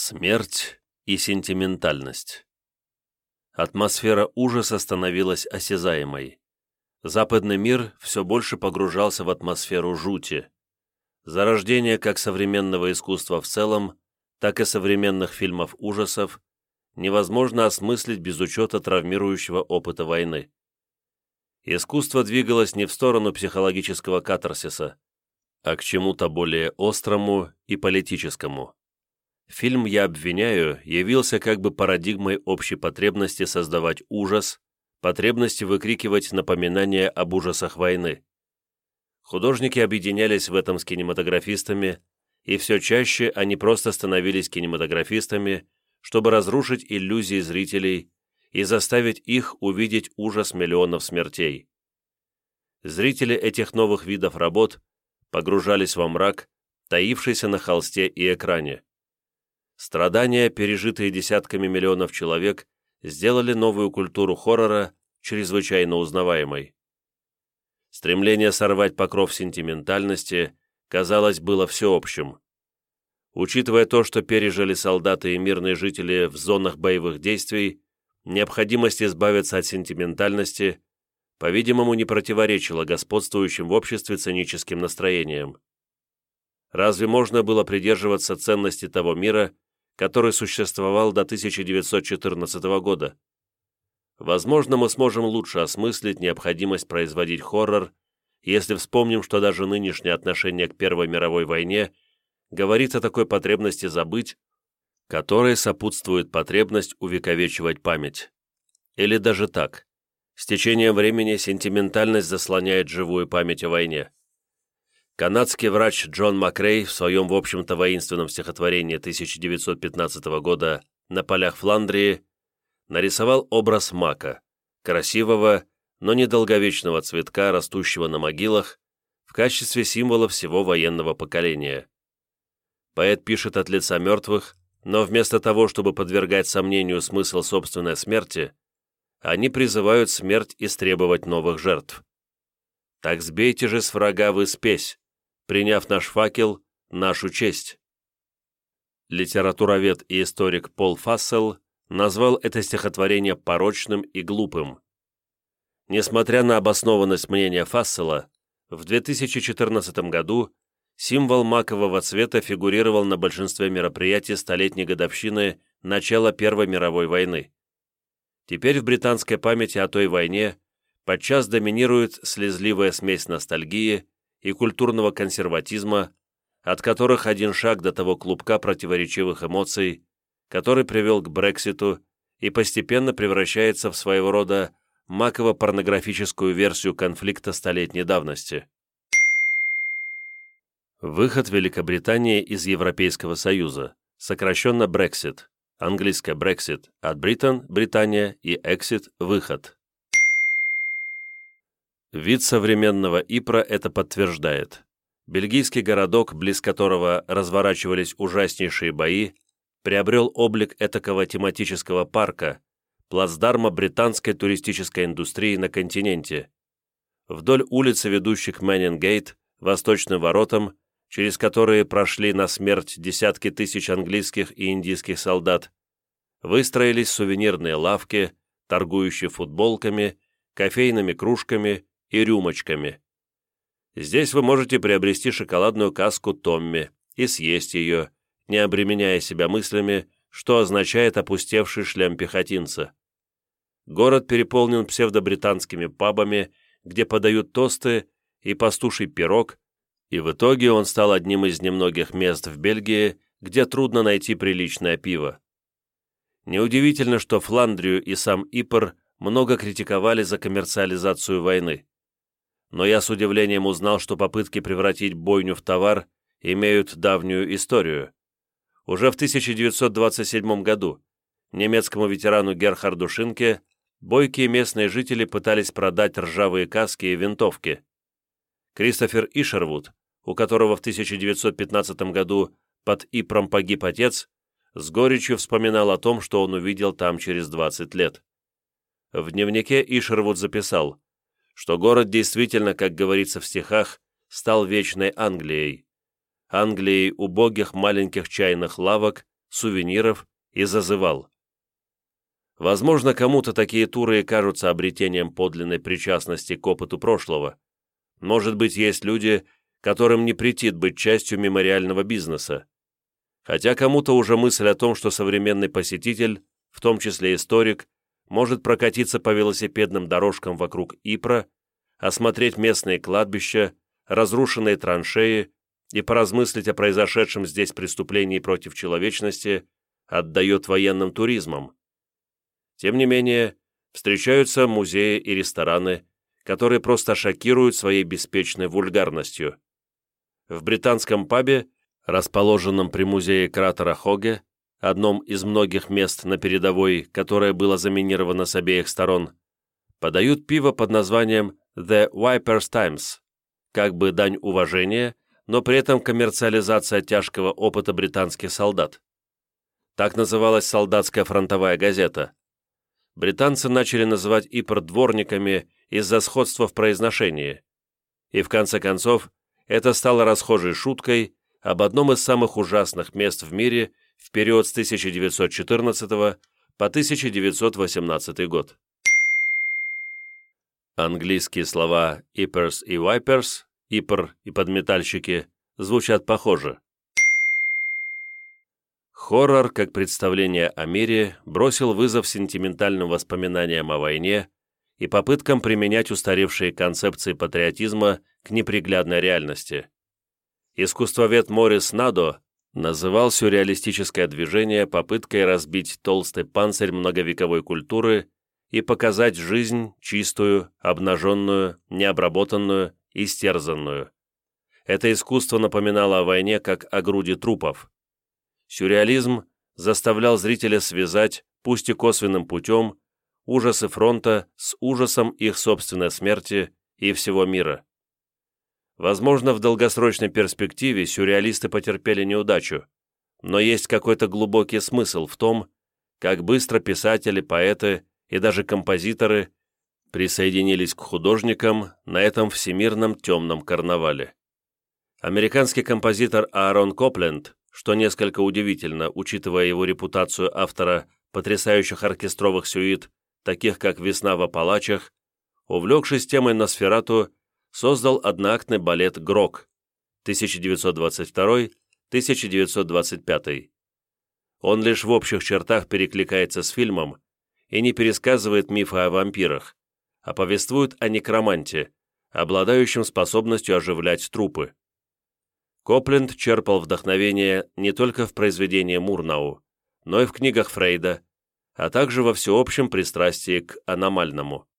Смерть и сентиментальность. Атмосфера ужаса становилась осязаемой. Западный мир все больше погружался в атмосферу жути. Зарождение как современного искусства в целом, так и современных фильмов ужасов невозможно осмыслить без учета травмирующего опыта войны. Искусство двигалось не в сторону психологического катарсиса, а к чему-то более острому и политическому. Фильм «Я обвиняю» явился как бы парадигмой общей потребности создавать ужас, потребности выкрикивать напоминания об ужасах войны. Художники объединялись в этом с кинематографистами, и все чаще они просто становились кинематографистами, чтобы разрушить иллюзии зрителей и заставить их увидеть ужас миллионов смертей. Зрители этих новых видов работ погружались во мрак, таившийся на холсте и экране. Страдания, пережитые десятками миллионов человек, сделали новую культуру хоррора чрезвычайно узнаваемой. Стремление сорвать покров сентиментальности, казалось, было всеобщим. Учитывая то, что пережили солдаты и мирные жители в зонах боевых действий, необходимость избавиться от сентиментальности, по-видимому, не противоречила господствующим в обществе циническим настроениям. Разве можно было придерживаться ценностей того мира, который существовал до 1914 года? Возможно, мы сможем лучше осмыслить необходимость производить хоррор, если вспомним, что даже нынешнее отношение к Первой мировой войне говорит о такой потребности забыть, которой сопутствует потребность увековечивать память. Или даже так. С течением времени сентиментальность заслоняет живую память о войне. Канадский врач Джон Макрей в своем, в общем-то, воинственном стихотворении 1915 года «На полях Фландрии» нарисовал образ мака, красивого, но недолговечного цветка, растущего на могилах, в качестве символа всего военного поколения. Поэт пишет от лица мертвых, но вместо того, чтобы подвергать сомнению смысл собственной смерти, они призывают смерть истребовать новых жертв. «Так сбейте же с врага вы спесь, приняв наш факел, нашу честь». Литературовед и историк Пол Фассел назвал это стихотворение порочным и глупым. Несмотря на обоснованность мнения Фассела, в 2014 году символ макового цвета фигурировал на большинстве мероприятий столетней годовщины начала Первой мировой войны. Теперь в британской памяти о той войне подчас доминирует слезливая смесь ностальгии и культурного консерватизма, от которых один шаг до того клубка противоречивых эмоций, который привел к Брекситу и постепенно превращается в своего рода маково-порнографическую версию конфликта столетней давности. Выход Великобритании из Европейского Союза, сокращенно Brexit, английское Brexit, от Britain – Британия и Exit – выход. Вид современного Ипра это подтверждает. Бельгийский городок, близ которого разворачивались ужаснейшие бои, приобрел облик этакого тематического парка, плацдарма британской туристической индустрии на континенте. Вдоль улицы, ведущей к Мэннинг-гейт, восточным воротам, через которые прошли на смерть десятки тысяч английских и индийских солдат, выстроились сувенирные лавки, торгующие футболками, кофейными кружками и рюмочками. Здесь вы можете приобрести шоколадную каску Томми и съесть ее, не обременяя себя мыслями, что означает опустевший шлем пехотинца. Город переполнен псевдобританскими пабами, где подают тосты и пастуший пирог, и в итоге он стал одним из немногих мест в Бельгии, где трудно найти приличное пиво. Неудивительно, что Фландрию и сам Ипр много критиковали за коммерциализацию войны. Но я с удивлением узнал, что попытки превратить бойню в товар имеют давнюю историю. Уже в 1927 году немецкому ветерану Герхарду Шинке бойкие местные жители пытались продать ржавые каски и винтовки. Кристофер Ишервуд, у которого в 1915 году под Ипром погиб отец, с горечью вспоминал о том, что он увидел там через 20 лет. В дневнике Ишервуд записал, что город действительно, как говорится в стихах, стал вечной Англией. Англией убогих маленьких чайных лавок, сувениров и зазывал. Возможно, кому-то такие туры и кажутся обретением подлинной причастности к опыту прошлого. Может быть, есть люди, которым не претит быть частью мемориального бизнеса. Хотя кому-то уже мысль о том, что современный посетитель, в том числе историк, может прокатиться по велосипедным дорожкам вокруг Ипра, осмотреть местные кладбища, разрушенные траншеи и поразмыслить о произошедшем здесь преступлении против человечности, отдает военным туризмам. Тем не менее, встречаются музеи и рестораны, которые просто шокируют своей беспечной вульгарностью. В британском пабе, расположенном при музее кратера Хоге, одном из многих мест на передовой, которое было заминировано с обеих сторон, подают пиво под названием «The Wipers Times», как бы дань уважения, но при этом коммерциализация тяжкого опыта британских солдат. Так называлась солдатская фронтовая газета. Британцы начали называть Ипр дворниками из-за сходства в произношении. И в конце концов, это стало расхожей шуткой об одном из самых ужасных мест в мире в период с 1914 по 1918 год. Английские слова «Ипперс» и «Wipers», «Ипр» и «подметальщики» звучат похоже. Хоррор, как представление о мире, бросил вызов сентиментальным воспоминаниям о войне и попыткам применять устаревшие концепции патриотизма к неприглядной реальности. Искусствовед Морис Надо называл сюрреалистическое движение попыткой разбить толстый панцирь многовековой культуры и показать жизнь чистую, обнаженную, необработанную, истерзанную. Это искусство напоминало о войне как о груди трупов. Сюрреализм заставлял зрителя связать, пусть и косвенным путем, ужасы фронта с ужасом их собственной смерти и всего мира. Возможно, в долгосрочной перспективе сюрреалисты потерпели неудачу, но есть какой-то глубокий смысл в том, как быстро писатели, поэты и даже композиторы присоединились к художникам на этом всемирном темном карнавале. Американский композитор Аарон Копленд, что несколько удивительно, учитывая его репутацию автора потрясающих оркестровых сюит, таких как «Весна в Апалачах», увлекшись темой Носферату, создал одноактный балет «Грок» 1922-1925. Он лишь в общих чертах перекликается с фильмом и не пересказывает мифы о вампирах, а повествует о некроманте, обладающем способностью оживлять трупы. Копленд черпал вдохновение не только в произведении Мурнау, но и в книгах Фрейда, а также во всеобщем пристрастии к аномальному.